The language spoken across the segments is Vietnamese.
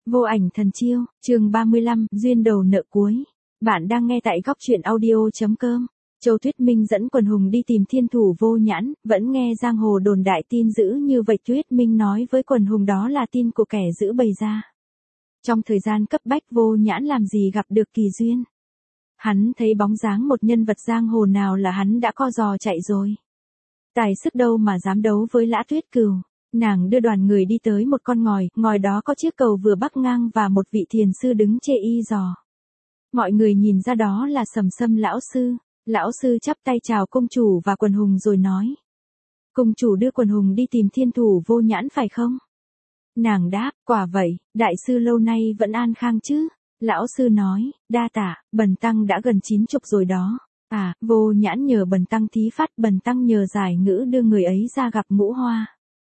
Vô ảnh thần chiêu, chương 35, duyên đầu nợ cuối. Bạn đang nghe tại góc truyện audio.com. Châu Tuyết Minh dẫn quần hùng đi tìm thiên thủ Vô Nhãn, vẫn nghe giang hồ đồn đại tin dữ như vậy. Tuyết Minh nói với quần hùng đó là tin của kẻ giữ bầy ra. Trong thời gian cấp bách Vô Nhãn làm gì gặp được kỳ duyên. Hắn thấy bóng dáng một nhân vật giang hồ nào là hắn đã co giò chạy rồi. Tài sức đâu mà dám đấu với Lã Tuyết Cừu. Nàng đưa đoàn người đi tới một con ngòi, ngòi đó có chiếc cầu vừa bắc ngang và một vị thiền sư đứng chê y giò. Mọi người nhìn ra đó là Sầm Sâm lão sư. Lão sư chắp tay chào công chủ và quần hùng rồi nói. Công chủ đưa quần hùng đi tìm thiên thủ Vô Nhãn phải không? Nàng đáp, quả vậy, đại sư lâu nay vẫn an khang chứ? Lão sư nói, đa tạ, bần tăng đã gần 90 rồi đó. À, Vô Nhãn nhờ bần tăng thí phát, bần tăng nhờ giải ngữ đưa người ấy ra gặp Ngũ Hoa.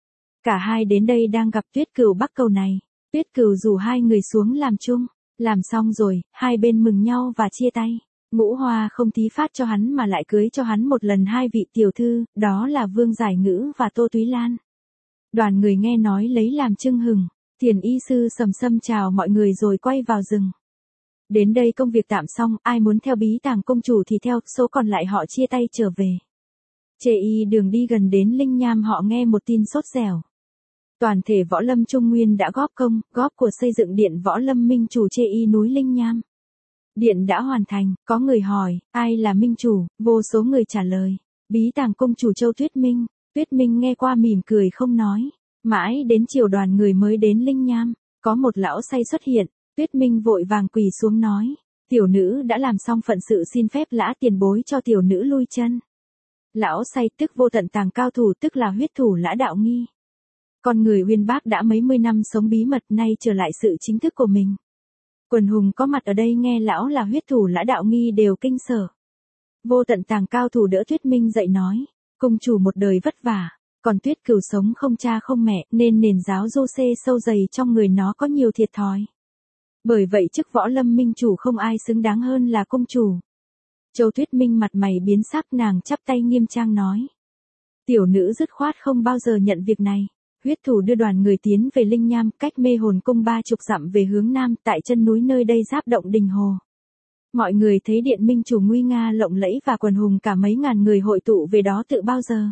Cả hai đến đây đang gặp Tuyết Cừu bắc cầu này. Tuyết Cừu rủ hai người xuống làm chung. Làm xong rồi, hai bên mừng nhau và chia tay. Ngũ Hoa không thí phát cho hắn mà lại cưới cho hắn một lần hai vị tiểu thư, đó là Vương Giải Ngữ và Tô Túy Lan. Đoàn người nghe nói lấy làm chưng hừng. Thiền y sư Sầm Sâm chào mọi người rồi quay vào rừng. Đến đây công việc tạm xong, ai muốn theo bí tàng công chủ thì theo, số còn lại họ chia tay trở về. Chê y đường đi gần đến Linh Nham họ nghe một tin sốt dẻo. Toàn thể võ lâm Trung Nguyên đã góp công, góp của xây dựng điện võ lâm minh chủ chê y núi Linh Nham. Điện đã hoàn thành, có người hỏi, ai là minh chủ, vô số người trả lời, bí tàng công chủ Châu Tuyết Minh. Tuyết Minh nghe qua mỉm cười không nói. Mãi đến chiều đoàn người mới đến Linh Nham, có một lão say xuất hiện, Tuyết Minh vội vàng quỳ xuống nói, tiểu nữ đã làm xong phận sự xin phép Lã tiền bối cho tiểu nữ lui chân. Lão say tức Vô Tận Tàng cao thủ tức là huyết thủ Lã Đạo Nghi. Con người uyên bác đã mấy mươi năm sống bí mật nay trở lại sự chính thức của mình. Quần hùng có mặt ở đây nghe lão là huyết thủ Lã Đạo Nghi đều kinh sợ. Vô Tận Tàng cao thủ đỡ Tuyết Minh dậy nói, công chủ một đời vất vả, còn Tuyết Cừu sống không cha không mẹ nên nền giáo du xê sâu dày trong người nó có nhiều thiệt thòi. Bởi vậy chức võ lâm minh chủ không ai xứng đáng hơn là công chủ. Châu Tuyết Minh mặt mày biến sắc, nàng chắp tay nghiêm trang nói. Tiểu nữ dứt khoát không bao giờ nhận việc này. Huyết thủ đưa đoàn người tiến về Linh Nham, cách Mê Hồn Cung 30 dặm về hướng nam, tại chân núi nơi đây giáp động Đình Hồ. Mọi người thấy điện minh chủ nguy nga lộng lẫy và quần hùng cả mấy ngàn người hội tụ về đó tự bao giờ.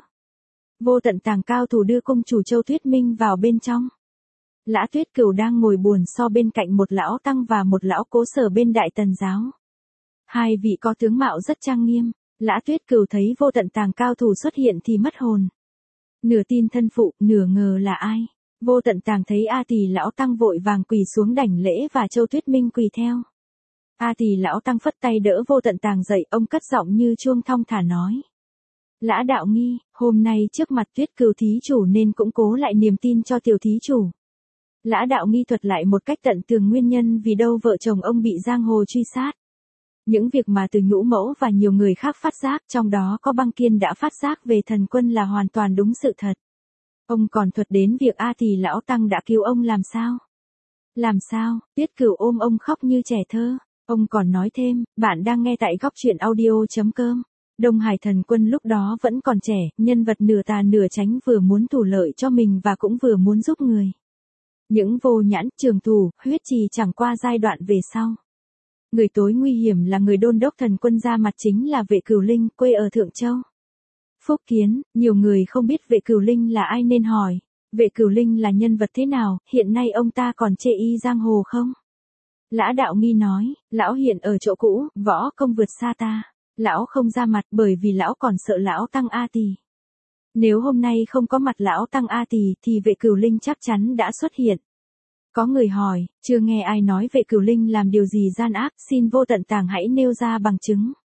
Vô Tận Tàng cao thủ đưa công chủ Châu Tuyết Minh vào bên trong. Lã Tuyết Cừu đang ngồi buồn so bên cạnh một lão tăng và một lão cố sở bên Đại Tần giáo. Hai vị có tướng mạo rất trang nghiêm. Lã Tuyết Cừu thấy Vô Tận Tàng cao thủ xuất hiện thì mất hồn. Nửa tin thân phụ, nửa ngờ là ai. Vô Tận Tàng thấy A Tỳ lão tăng vội vàng quỳ xuống đảnh lễ và Châu Tuyết Minh quỳ theo. A Tỳ lão tăng phất tay đỡ Vô Tận Tàng dậy, ông cất giọng như chuông thong thả nói. Lã Đạo Nghi, hôm nay trước mặt Tuyết Cừu thí chủ nên cũng cố lại niềm tin cho tiểu thí chủ. Lã Đạo Nghi thuật lại một cách tận tường nguyên nhân vì đâu vợ chồng ông bị giang hồ truy sát. Những việc mà từ Nhũ Mẫu và nhiều người khác phát giác, trong đó có Băng Kiên đã phát giác về thần quân là hoàn toàn đúng sự thật. Ông còn thuật đến việc A Tỳ lão tăng đã cứu ông làm sao. Làm sao, Tuyết Cừu ôm ông khóc như trẻ thơ. Ông còn nói thêm, bạn đang nghe tại góc truyện audio.com. Đông Hải thần quân lúc đó vẫn còn trẻ, nhân vật nửa tà nửa tránh, vừa muốn thủ lợi cho mình và cũng vừa muốn giúp người. Những Vô Nhãn, Trường Tù, Huyết Trì chẳng qua giai đoạn về sau. Người tối nguy hiểm là người đôn đốc thần quân ra mặt chính là Vệ Cửu Linh, quê ở Thượng Châu. Phúc Kiến, nhiều người không biết Vệ Cửu Linh là ai nên hỏi, Vệ Cửu Linh là nhân vật thế nào, hiện nay ông ta còn chê y giang hồ không? Lã Đạo Nghi nói, lão hiện ở chỗ cũ, võ công vượt xa ta. Lão không ra mặt bởi vì lão còn sợ lão tăng A Tỳ. Nếu hôm nay không có mặt lão tăng A Tỳ thì Vệ Cửu Linh chắc chắn đã xuất hiện. Có người hỏi, chưa nghe ai nói Vệ Cửu Linh làm điều gì gian ác, xin Vô Tận Tàng hãy nêu ra bằng chứng.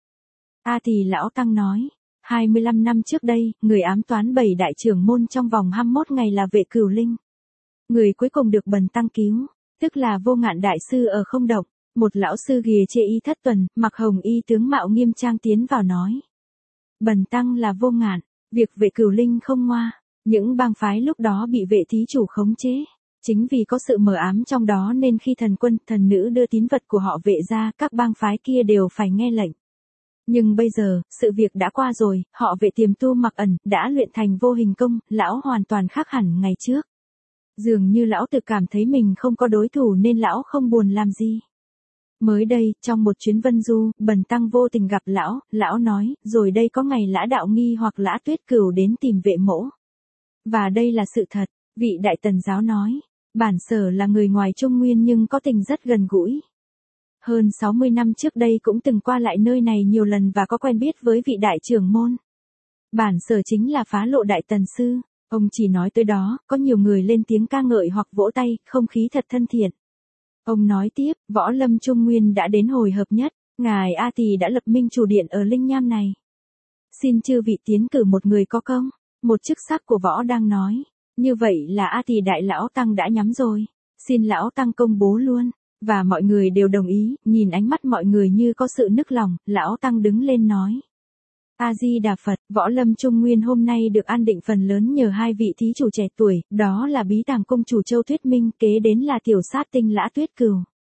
A Tỳ lão tăng nói, 25 năm trước đây, người ám toán 7 đại trưởng môn trong vòng 21 ngày là Vệ Cửu Linh. Người cuối cùng được bần tăng cứu, tức là Vô Ngạn đại sư ở Không Động. Một lão sư ghìa chê y Thất Tuần, mặc hồng y tướng mạo nghiêm trang tiến vào nói. Bần tăng là Vô Ngạn, việc Vệ Cửu Linh không ngoa, những bang phái lúc đó bị Vệ thí chủ khống chế. Chính vì có sự mờ ám trong đó nên khi thần quân, thần nữ đưa tín vật của họ Vệ ra, các bang phái kia đều phải nghe lệnh. Nhưng bây giờ, sự việc đã qua rồi, họ Vệ tiềm tu mặc ẩn, đã luyện thành vô hình công, lão hoàn toàn khác hẳn ngày trước. Dường như lão tự cảm thấy mình không có đối thủ nên lão không buồn làm gì. Mới đây, trong một chuyến vân du, Bần Tăng vô tình gặp lão nói, rồi đây có ngày Lã Đạo Nghi hoặc Lã Tuyết Cửu đến tìm vệ mỗ. Và đây là sự thật, vị Đại Tần giáo nói, bản sở là người ngoài Trung Nguyên nhưng có tình rất gần gũi. Hơn 60 năm trước đây cũng từng qua lại nơi này nhiều lần và có quen biết với vị đại trưởng môn. Bản sở chính là Phá Lộ Đại Tần sư, ông chỉ nói tới đó, có nhiều người lên tiếng ca ngợi hoặc vỗ tay, không khí thật thân thiện. Ông nói tiếp, võ lâm Trung Nguyên đã đến hồi hợp nhất, ngài A Tỳ đã lập minh chủ điện ở Linh Nham này. Xin chư vị tiến cử một người có công, một chức sắc của võ đang nói, như vậy là A Tỳ đại lão tăng đã nhắm rồi, xin lão tăng công bố luôn. Và mọi người đều đồng ý, nhìn ánh mắt mọi người như có sự nức lòng, lão tăng đứng lên nói. A-di-đà Phật, võ lâm Trung Nguyên hôm nay được an định phần lớn nhờ hai vị thí chủ trẻ tuổi, đó là Bí Tàng Cung chủ Châu Thuyết Minh, kế đến là Tiểu Sát Tinh Lã Tuyết Cửu.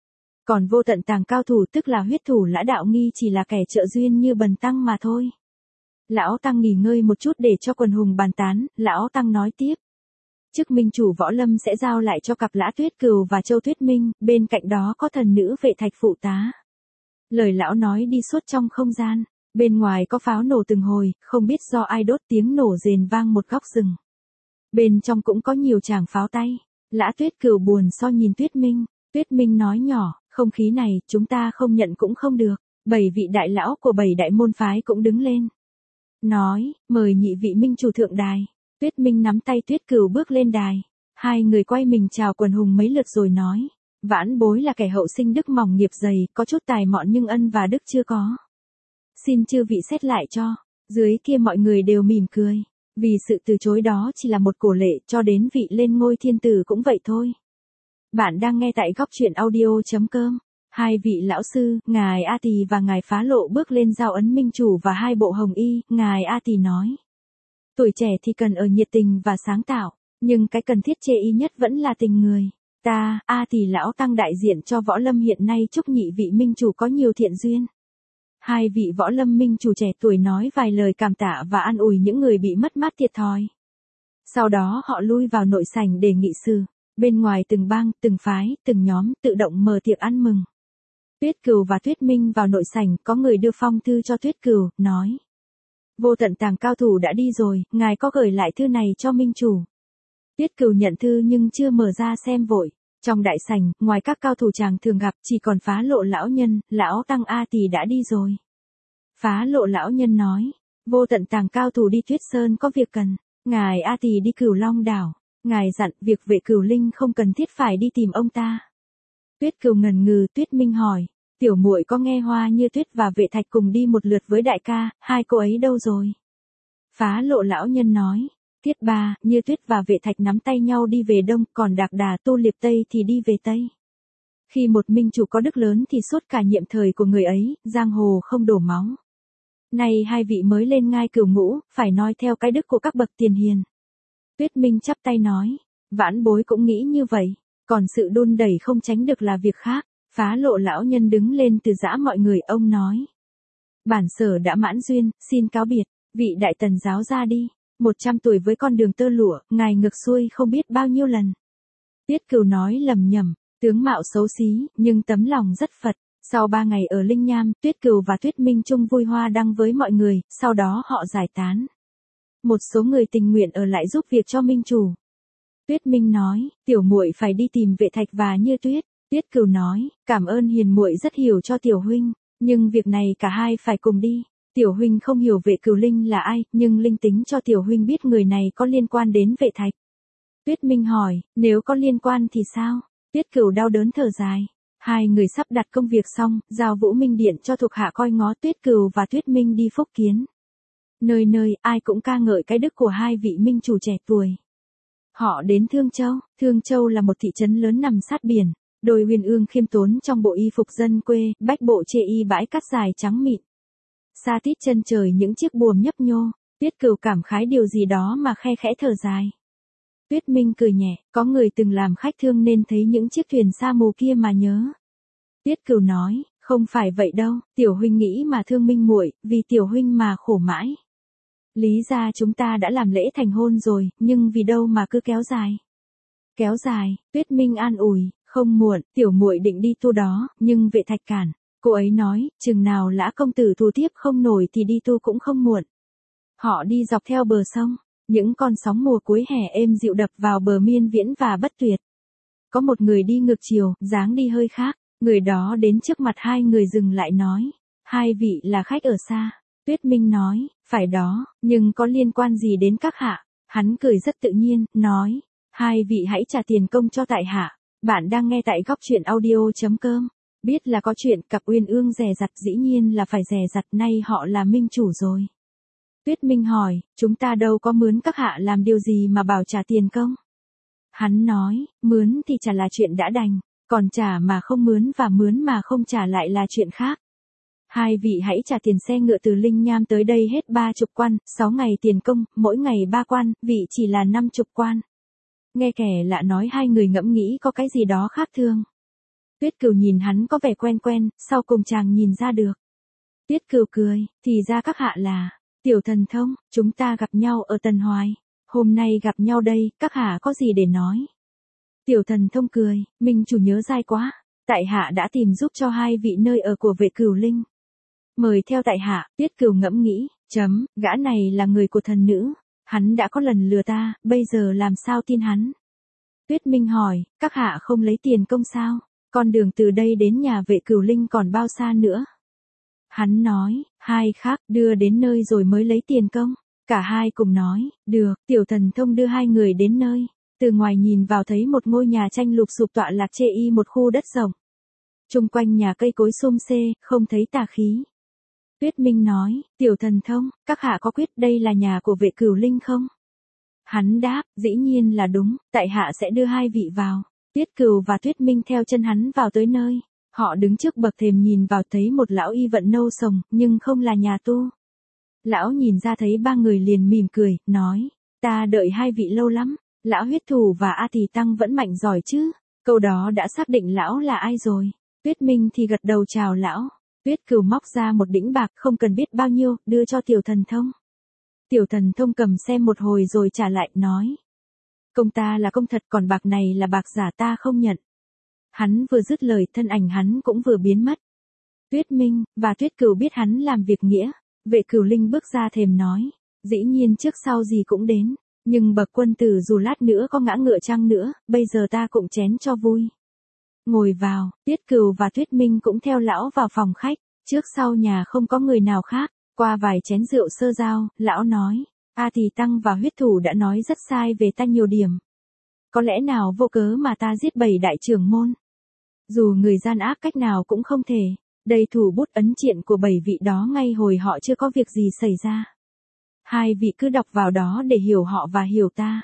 Còn Vô Tận Tàng cao thủ tức là huyết thủ Lã Đạo Nghi chỉ là kẻ trợ duyên như Bần Tăng mà thôi. Lão tăng nghỉ ngơi một chút để cho quần hùng bàn tán, lão tăng nói tiếp. Chức minh chủ võ lâm sẽ giao lại cho cặp Lã Tuyết Cửu và Châu Thuyết Minh, bên cạnh đó có thần nữ vệ thạch phụ tá. Lời lão nói đi suốt trong không gian, bên ngoài có pháo nổ từng hồi, không biết do ai đốt tiếng nổ rền vang một góc rừng. Bên trong cũng có nhiều tràng pháo tay, Lã Tuyết Cửu buồn so nhìn Tuyết Minh nói nhỏ, không khí này chúng ta không nhận cũng không được, 7 vị đại lão của 7 đại môn phái cũng đứng lên. Nói, mời nhị vị minh chủ thượng đài. Tuyết Minh nắm tay Tuyết Cửu bước lên đài. Hai người quay mình chào quần hùng mấy lượt rồi nói. Vãn bối là kẻ hậu sinh đức mỏng nghiệp dày, có chút tài mọn nhưng ân và đức chưa có. Xin chư vị xét lại cho. Dưới kia mọi người đều mỉm cười. Vì sự từ chối đó chỉ là một cổ lệ cho đến vị lên ngôi thiên tử cũng vậy thôi. Bạn đang nghe tại góc truyện audio.com. Hai vị lão sư, ngài A Tỳ và ngài Phá Lộ bước lên giao ấn minh chủ và hai bộ hồng y, ngài A Tỳ nói. Tuổi trẻ thì cần ở nhiệt tình và sáng tạo, nhưng cái cần thiết chê y nhất vẫn là tình người. Ta, A Tỳ lão tăng đại diện cho võ lâm hiện nay chúc nhị vị minh chủ có nhiều thiện duyên. Hai vị võ lâm minh chủ trẻ tuổi nói vài lời cảm tạ và an ủi những người bị mất mát thiệt thòi. Sau đó họ lui vào nội sảnh để nghị sự. Bên ngoài từng bang, từng phái, từng nhóm tự động mở tiệc ăn mừng. Tuyết Cửu và Tuyết Minh vào nội sảnh, có người đưa phong thư cho Tuyết Cửu, nói. Vô Tận Tàng cao thủ đã đi rồi, ngài có gửi lại thư này cho minh chủ. Tuyết Cửu nhận thư nhưng chưa mở ra xem vội. Trong đại sảnh, ngoài các cao thủ chàng thường gặp chỉ còn Phá Lộ lão nhân, lão tăng A Tỳ đã đi rồi. Phá Lộ lão nhân nói, Vô Tận Tàng cao thủ đi Tuyết Sơn có việc cần, ngài A Tỳ đi Cửu Long đảo, ngài dặn việc vệ Cửu Linh không cần thiết phải đi tìm ông ta. Tuyết Cửu ngần ngừ, Tuyết Minh hỏi, tiểu muội có nghe Hoa Như Tuyết và Vệ Thạch cùng đi một lượt với đại ca, hai cô ấy đâu rồi? Phá Lộ lão nhân nói, Tiết Ba, Như Tuyết và Vệ Thạch nắm tay nhau đi về đông, còn Đạc Đà Tu Liệp Tây thì đi về tây. Khi một minh chủ có đức lớn thì suốt cả nhiệm thời của người ấy, giang hồ không đổ máu. Nay hai vị mới lên ngai cửu ngũ, phải noi theo cái đức của các bậc tiền hiền. Tuyết Minh chắp tay nói, vãn bối cũng nghĩ như vậy, còn sự đôn đẩy không tránh được là việc khác. Phá Lộ lão nhân đứng lên từ giã mọi người, ông nói. Bản sở đã mãn duyên, xin cáo biệt, vị đại tần giáo ra đi, 100 tuổi với con đường tơ lụa, ngài ngược xuôi không biết bao nhiêu lần. Tuyết Cửu nói lầm nhầm, tướng mạo xấu xí, nhưng tấm lòng rất Phật. Sau 3 ngày ở Linh Nham, Tuyết Cửu và Tuyết Minh chung vui hoa đăng với mọi người, sau đó họ giải tán. Một số người tình nguyện ở lại giúp việc cho minh chủ. Tuyết Minh nói, tiểu muội phải đi tìm Vệ Thạch và Như Tuyết. Tuyết Cửu nói, cảm ơn hiền muội rất hiểu cho tiểu huynh, nhưng việc này cả hai phải cùng đi. Tiểu huynh không hiểu Vệ Cửu Linh là ai, nhưng linh tính cho tiểu huynh biết người này có liên quan đến Vệ Thạch. Tuyết Minh hỏi, nếu có liên quan thì sao? Tuyết Cửu đau đớn thở dài. Hai người sắp đặt công việc xong, giao Vũ Minh Điện cho thuộc hạ coi ngó Tuyết Cửu và Tuyết Minh đi phúc kiến. Nơi nơi, ai cũng ca ngợi cái đức của hai vị minh chủ trẻ tuổi. Họ đến Thương Châu là một thị trấn lớn nằm sát biển. Đôi huyền ương khiêm tốn trong bộ y phục dân quê, bách bộ chê y bãi cát dài trắng mịn. Xa tít chân trời những chiếc buồm nhấp nhô, Tuyết Cửu cảm khái điều gì đó mà khe khẽ thở dài. Tuyết Minh cười nhẹ, có người từng làm khách thương nên thấy những chiếc thuyền sa mù kia mà nhớ. Tuyết Cửu nói, không phải vậy đâu, tiểu huynh nghĩ mà thương Minh muội, vì tiểu huynh mà khổ mãi. Lý ra chúng ta đã làm lễ thành hôn rồi, nhưng vì đâu mà cứ kéo dài. kéo dài, Tuyết Minh an ủi, không muộn, tiểu muội định đi tu đó, nhưng Vệ Thạch cản. Cô ấy nói, chừng nào Lã công tử tu tiếp không nổi thì đi tu cũng không muộn. Họ đi dọc theo bờ sông, những con sóng mùa cuối hè êm dịu đập vào bờ miên viễn và bất tuyệt. Có một người đi ngược chiều, dáng đi hơi khác, người đó đến trước mặt hai người dừng lại nói, hai vị là khách ở xa. Tuyết Minh nói, phải đó, nhưng có liên quan gì đến các hạ? Hắn cười rất tự nhiên, nói, hai vị hãy trả tiền công cho tại hạ. Bạn đang nghe tại góc truyện audio.com. Biết là có chuyện cặp uyên ương dè dặt, dĩ nhiên là phải dè dặt, nay họ là minh chủ rồi. Tuyết Minh hỏi, chúng ta đâu có mướn các hạ làm điều gì mà bảo trả tiền công? Hắn nói, mướn thì trả là chuyện đã đành, còn trả mà không mướn và mướn mà không trả lại là chuyện khác. Hai vị hãy trả tiền xe ngựa từ Linh Nham tới đây hết 30 quan, 6 ngày tiền công, mỗi ngày 3 quan, vị chỉ là 50 quan. Nghe kẻ lạ nói, hai người ngẫm nghĩ có cái gì đó khác thường. Tuyết Cừu nhìn hắn có vẻ quen quen, sau cùng chàng nhìn ra được. Tuyết Cừu cười, thì ra các hạ là Tiểu Thần Thông, chúng ta gặp nhau ở Tần Hoài. Hôm nay gặp nhau đây, các hạ có gì để nói? Tiểu Thần Thông cười, minh chủ nhớ dai quá, tại hạ đã tìm giúp cho hai vị nơi ở của Vệ Cửu Linh. Mời theo tại hạ. Tuyết Cừu ngẫm nghĩ, gã này là người của thần nữ, hắn đã có lần lừa ta, bây giờ làm sao tin hắn? Tuyết Minh hỏi, các hạ không lấy tiền công sao? Con đường từ đây đến nhà Vệ Cửu Linh còn bao xa nữa? Hắn nói, hai khác đưa đến nơi rồi mới lấy tiền công. Cả hai cùng nói, được. Tiểu Thần Thông đưa hai người đến nơi. Từ ngoài nhìn vào thấy một ngôi nhà tranh lục sụp tọa lạc chê y một khu đất rộng. Chung quanh nhà cây cối sum xê, không thấy tà khí. Tuyết Minh nói, Tiểu Thần Thông, các hạ có quyết đây là nhà của Vệ Cửu Linh không? Hắn đáp, dĩ nhiên là đúng, tại hạ sẽ đưa hai vị vào. Tuyết Cừu và Tuyết Minh theo chân hắn vào tới nơi. Họ đứng trước bậc thềm nhìn vào thấy một lão y vận nâu sồng, nhưng không là nhà tu. Lão nhìn ra thấy ba người liền mỉm cười, nói, ta đợi hai vị lâu lắm, lão huyết thủ và A Tỳ Tăng vẫn mạnh giỏi chứ. Câu đó đã xác định lão là ai rồi. Tuyết Minh thì gật đầu chào lão. Tuyết Cừu móc ra một đĩnh bạc không cần biết bao nhiêu, đưa cho Tiểu Thần Thông. Tiểu Thần Thông cầm xem một hồi rồi trả lại, nói. Công ta là công thật, còn bạc này là bạc giả, ta không nhận. Hắn vừa dứt lời, thân ảnh hắn cũng vừa biến mất. Tuyết Minh và Tuyết Cừu biết hắn làm việc nghĩa. Vệ Cửu Linh bước ra thềm nói, dĩ nhiên trước sau gì cũng đến, nhưng bậc quân tử dù lát nữa có ngã ngựa chăng nữa, bây giờ ta cũng chén cho vui. Ngồi vào, Tuyết Cừu và Tuyết Minh cũng theo lão vào phòng khách, trước sau nhà không có người nào khác, qua vài chén rượu sơ giao, lão nói, A Tỳ Tăng và huyết thủ đã nói rất sai về ta nhiều điểm. Có lẽ nào vô cớ mà ta giết 7 đại trưởng môn. Dù người gian ác cách nào cũng không thể. Đây thủ bút ấn triện của 7 vị đó ngay hồi họ chưa có việc gì xảy ra. Hai vị cứ đọc vào đó để hiểu họ và hiểu ta.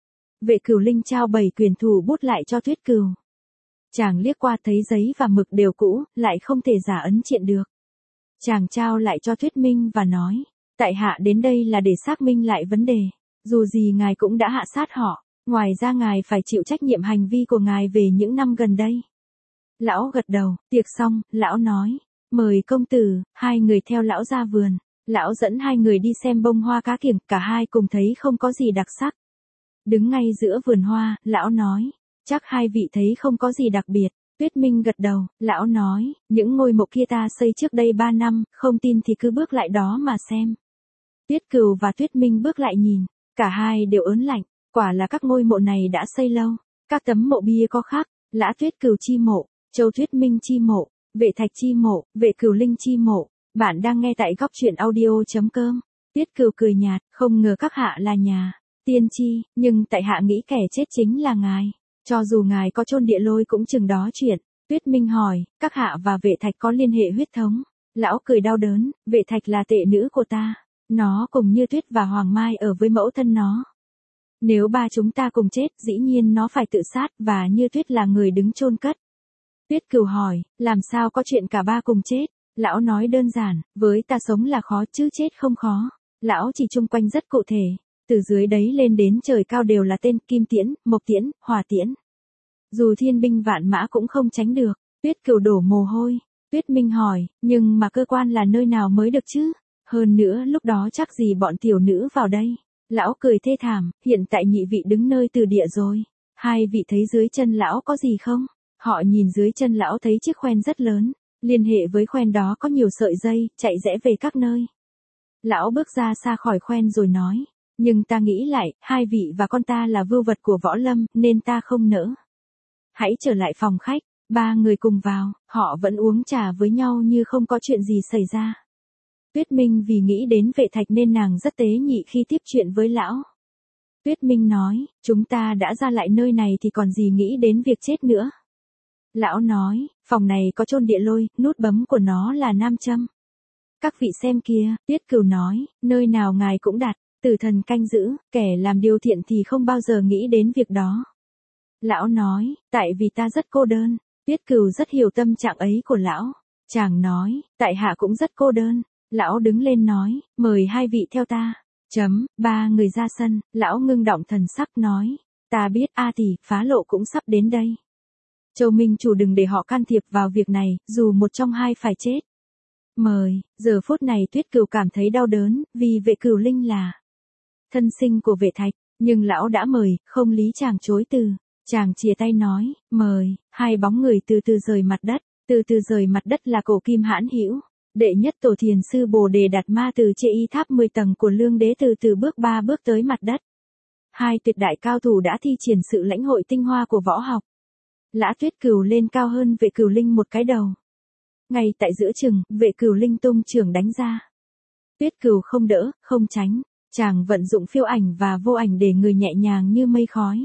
Vệ Cửu Linh trao 7 quyển thủ bút lại cho Tuyết Cừu. Chàng liếc qua thấy giấy và mực đều cũ, lại không thể giả ấn triện được. Chàng trao lại cho Tuyết Minh và nói, tại hạ đến đây là để xác minh lại vấn đề. Dù gì ngài cũng đã hạ sát họ, ngoài ra ngài phải chịu trách nhiệm hành vi của ngài về những năm gần đây. Lão gật đầu, tiệc xong, lão nói, mời công tử. Hai người theo lão ra vườn. Lão dẫn hai người đi xem bông hoa cá kiểng, cả hai cùng thấy không có gì đặc sắc. Đứng ngay giữa vườn hoa, lão nói, chắc hai vị thấy không có gì đặc biệt. Tuyết Minh gật đầu, lão nói, những ngôi mộ kia ta xây trước đây 3 năm, không tin thì cứ bước lại đó mà xem. Tuyết Cừu và Tuyết Minh bước lại nhìn, cả hai đều ớn lạnh, quả là các ngôi mộ này đã xây lâu. Các tấm mộ bia có khác, Lã Tuyết Cừu chi mộ, Châu Tuyết Minh chi mộ, Vệ Thạch chi mộ, Vệ Cửu Linh chi mộ. Bạn đang nghe tại góc truyện audio.com. Tuyết Cừu cười nhạt, không ngờ các hạ là nhà tiên tri, nhưng tại hạ nghĩ kẻ chết chính là ngài. Cho dù ngài có chôn địa lôi cũng chừng đó chuyện. Tuyết Minh hỏi, các hạ và Vệ Thạch có liên hệ huyết thống? Lão cười đau đớn, Vệ Thạch là tệ nữ của ta. Nó cùng Như Tuyết và Hoàng Mai ở với mẫu thân nó. Nếu ba chúng ta cùng chết, dĩ nhiên nó phải tự sát, và Như Tuyết là người đứng chôn cất. Tuyết Cừu hỏi, làm sao có chuyện cả ba cùng chết? Lão nói đơn giản, với ta sống là khó chứ chết không khó. Lão chỉ chung quanh rất cụ thể. Từ dưới đấy lên đến trời cao đều là tên Kim Tiễn, Mộc Tiễn, Hỏa Tiễn. Dù thiên binh vạn mã cũng không tránh được. Tuyết Cừu đổ mồ hôi. Tuyết Minh hỏi, nhưng mà cơ quan là nơi nào mới được chứ? Hơn nữa lúc đó chắc gì bọn tiểu nữ vào đây. Lão cười thê thảm, hiện tại nhị vị đứng nơi từ địa rồi. Hai vị thấy dưới chân lão có gì không? Họ nhìn dưới chân lão thấy chiếc khoen rất lớn, liên hệ với khoen đó có nhiều sợi dây, chạy rẽ về các nơi. Lão bước ra xa khỏi khoen rồi nói, nhưng ta nghĩ lại, hai vị và con ta là vưu vật của võ lâm, nên ta không nỡ. Hãy trở lại phòng khách, ba người cùng vào, họ vẫn uống trà với nhau như không có chuyện gì xảy ra. Tuyết Minh vì nghĩ đến Vệ Thạch nên nàng rất tế nhị khi tiếp chuyện với lão. Tuyết Minh nói, chúng ta đã ra lại nơi này thì còn gì nghĩ đến việc chết nữa. Lão nói, phòng này có chôn địa lôi, nút bấm của nó là nam châm. Các vị xem kia, Tiết Cửu nói, nơi nào ngài cũng đặt, tử thần canh giữ, kẻ làm điều thiện thì không bao giờ nghĩ đến việc đó. Lão nói, tại vì ta rất cô đơn. Tiết Cửu rất hiểu tâm trạng ấy của lão. Chàng nói, tại hạ cũng rất cô đơn. Lão đứng lên nói, mời hai vị theo ta. Ba người ra sân, lão ngưng động thần sắc nói, ta biết A Tỷ, Phá Lộ cũng sắp đến đây. Châu Minh Chủ đừng để họ can thiệp vào việc này, dù một trong hai phải chết. Mời, giờ phút này Tuyết Cửu cảm thấy đau đớn, vì Vệ Cửu Linh là thân sinh của Vệ Thạch, nhưng lão đã mời, không lý chàng chối từ. Chàng chìa tay nói, mời, hai bóng người từ từ rời mặt đất, từ từ rời mặt đất là Cổ Kim Hãn Hữu. Đệ nhất tổ thiền sư Bồ Đề Đạt Ma từ Chê Y Tháp 10 tầng của Lương Đế từ từ bước 3 bước tới mặt đất. Hai tuyệt đại cao thủ đã thi triển sự lãnh hội tinh hoa của võ học. Lã Tuyết Cửu lên cao hơn Vệ Cửu Linh một cái đầu. Ngay tại giữa chừng, Vệ Cửu Linh tung chưởng đánh ra. Tuyết Cửu không đỡ, không tránh, chàng vận dụng phiêu ảnh và vô ảnh để người nhẹ nhàng như mây khói.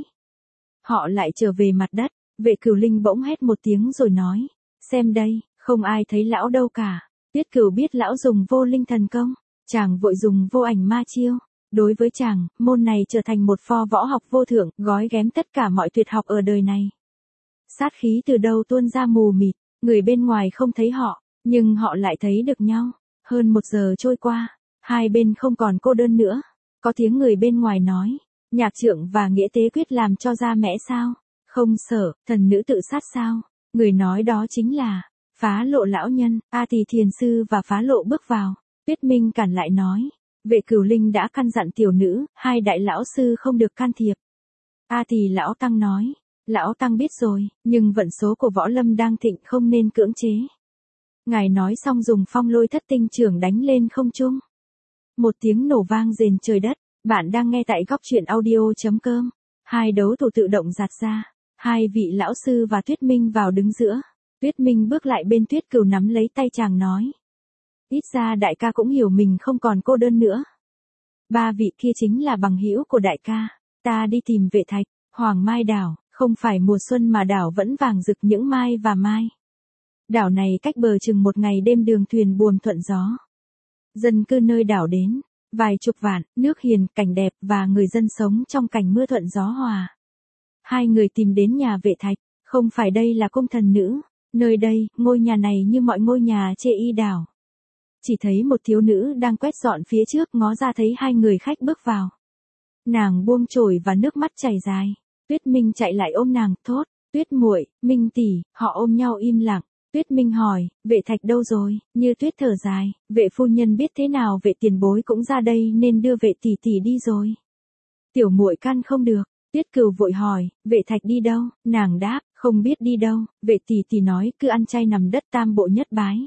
Họ lại trở về mặt đất, Vệ Cửu Linh bỗng hét một tiếng rồi nói, xem đây, không ai thấy lão đâu cả. Tuyết Cửu biết lão dùng vô linh thần công, chàng vội dùng vô ảnh ma chiêu. Đối với chàng, môn này trở thành một pho võ học vô thượng, gói ghém tất cả mọi tuyệt học ở đời này. Sát khí từ đâu tuôn ra mù mịt, người bên ngoài không thấy họ, nhưng họ lại thấy được nhau. Hơn 1 giờ trôi qua, hai bên không còn cô đơn nữa. Có tiếng người bên ngoài nói, Nhạc Trượng và Nghĩa Tế quyết làm cho ra mẽ sao? Không sợ, thần nữ tự sát sao? Người nói đó chính là Phá Lộ lão nhân. A Tỳ thiền sư và Phá Lộ bước vào. Tuyết Minh cản lại nói, Vệ Cửu Linh đã căn dặn tiểu nữ, hai đại lão sư không được can thiệp. A Tỳ lão tăng nói, lão tăng biết rồi, nhưng vận số của võ lâm đang thịnh không nên cưỡng chế. Ngài nói xong dùng phong lôi thất tinh chưởng đánh lên không trung. Một tiếng nổ vang rền trời đất. Bạn đang nghe tại góc truyện audio.com. Hai đấu thủ tự động giạt ra. Hai vị lão sư và Tuyết Minh vào đứng giữa. Tuyết Minh bước lại bên Tuyết Cửu nắm lấy tay chàng nói. Ít ra đại ca cũng hiểu mình không còn cô đơn nữa. Ba vị kia chính là bằng hữu của đại ca. Ta đi tìm Vệ Thạch, Hoàng Mai đảo, không phải mùa xuân mà đảo vẫn vàng rực những mai và mai. Đảo này cách bờ chừng 1 ngày đêm đường thuyền buồm thuận gió. Dân cư nơi đảo đến vài chục vạn, nước hiền, cảnh đẹp và người dân sống trong cảnh mưa thuận gió hòa. Hai người tìm đến nhà Vệ Thạch, không phải đây là cung thần nữ, nơi đây, ngôi nhà này như mọi ngôi nhà Chê Y đảo. Chỉ thấy một thiếu nữ đang quét dọn phía trước, ngó ra thấy hai người khách bước vào. Nàng buông chổi và nước mắt chảy dài. Tuyết Minh chạy lại ôm nàng, thốt, Tuyết muội, Minh tỷ. Họ ôm nhau im lặng. Tuyết Minh hỏi, Vệ Thạch đâu rồi? Như Tuyết thở dài, Vệ phu nhân biết thế nào Vệ tiền bối cũng ra đây nên đưa Vệ tỷ tỷ đi rồi. Tiểu muội căn không được. Tuyết Cửu vội hỏi, Vệ Thạch đi đâu? Nàng đáp, không biết đi đâu. Vệ tỷ tỷ nói cứ ăn chay nằm đất Tam Bộ Nhất Bái.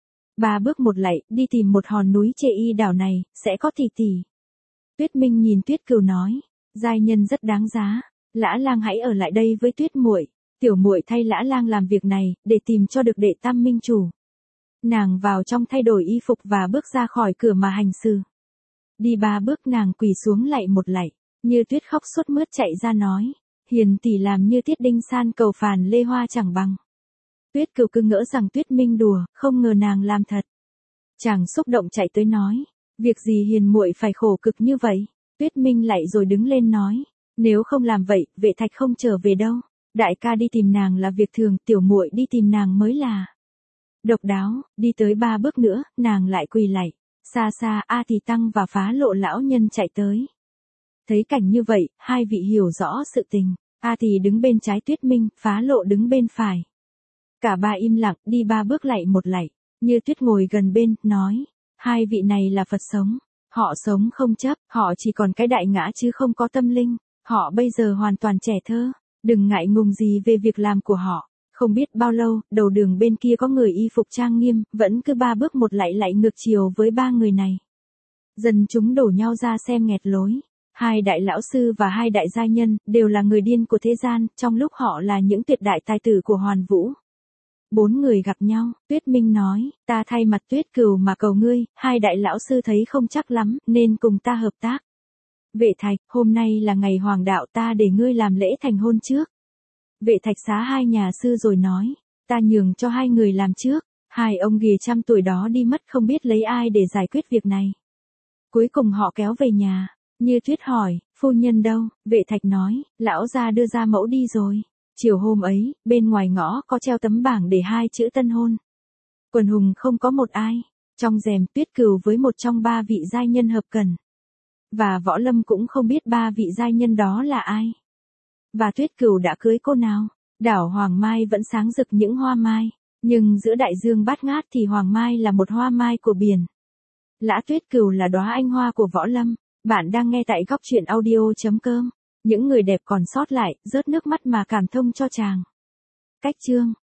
3 bước một lạy, đi tìm một hòn núi Chê Y đảo này, sẽ có tỷ tỷ. Tuyết Minh nhìn Tuyết Cửu nói, giai nhân rất đáng giá. Lã Lang hãy ở lại đây với Tuyết muội. Tiểu muội thay Lã Lang làm việc này, để tìm cho được đệ tam minh chủ. Nàng vào trong thay đổi y phục và bước ra khỏi cửa mà hành sự. Đi 3 bước nàng quỳ xuống lạy một lạy, Như Tuyết khóc sốt mướt chạy ra nói, hiền tỷ làm như Tiết Đinh San cầu phàn lê hoa chẳng bằng. Tuyết Cửu cứ ngỡ rằng Tuyết Minh đùa, không ngờ nàng làm thật. Chàng xúc động chạy tới nói, việc gì hiền muội phải khổ cực như vậy? Tuyết Minh lạy rồi đứng lên nói, nếu không làm vậy, Vệ Thạch không trở về đâu. Đại ca đi tìm nàng là việc thường, tiểu muội đi tìm nàng mới là độc đáo. Đi tới 3 bước nữa, nàng lại quỳ lạy. Xa xa A Tỳ Tăng và Phá Lộ lão nhân chạy tới. Thấy cảnh như vậy, hai vị hiểu rõ sự tình. A Tỳ đứng bên trái Tuyết Minh, Phá Lộ đứng bên phải. Cả ba im lặng, đi 3 bước lạy một lạy. Như Tuyết ngồi gần bên, nói, hai vị này là Phật sống. Họ sống không chấp, họ chỉ còn cái đại ngã chứ không có tâm linh. Họ bây giờ hoàn toàn trẻ thơ. Đừng ngại ngùng gì về việc làm của họ. Không biết bao lâu, đầu đường bên kia có người y phục trang nghiêm, vẫn cứ 3 bước một lại ngược chiều với 3 người này. Dân chúng đổ nhau ra xem nghẹt lối. 2 đại lão sư và 2 đại gia nhân, đều là người điên của thế gian, trong lúc họ là những tuyệt đại tài tử của Hoàn Vũ. 4 người gặp nhau, Tuyết Minh nói, ta thay mặt Tuyết Cửu mà cầu ngươi, 2 đại lão sư thấy không chắc lắm, nên cùng ta hợp tác. Vệ Thạch, hôm nay là ngày hoàng đạo, ta để ngươi làm lễ thành hôn trước. Vệ Thạch xá 2 nhà sư rồi nói, ta nhường cho 2 người làm trước. 2 ông ghìa trăm tuổi đó đi mất, không biết lấy ai để giải quyết việc này. Cuối cùng họ kéo về nhà. Như Tuyết hỏi, phu nhân đâu? Vệ Thạch nói, lão gia đưa ra mẫu đi rồi. Chiều hôm ấy, bên ngoài ngõ có treo tấm bảng để 2 chữ tân hôn. Quần hùng không có một ai. Trong rèm Tuyết Cửu với một trong 3 vị giai nhân hợp cần. Và Võ Lâm cũng không biết 3 vị giai nhân đó là ai. Và Tuyết Cửu đã cưới cô nào? Đảo Hoàng Mai vẫn sáng rực những hoa mai. Nhưng giữa đại dương bát ngát thì Hoàng Mai là một hoa mai của biển. Lã Tuyết Cửu là đóa anh hoa của Võ Lâm. Bạn đang nghe tại góc truyện audio.com. Những người đẹp còn sót lại, rớt nước mắt mà cảm thông cho chàng. Cách chương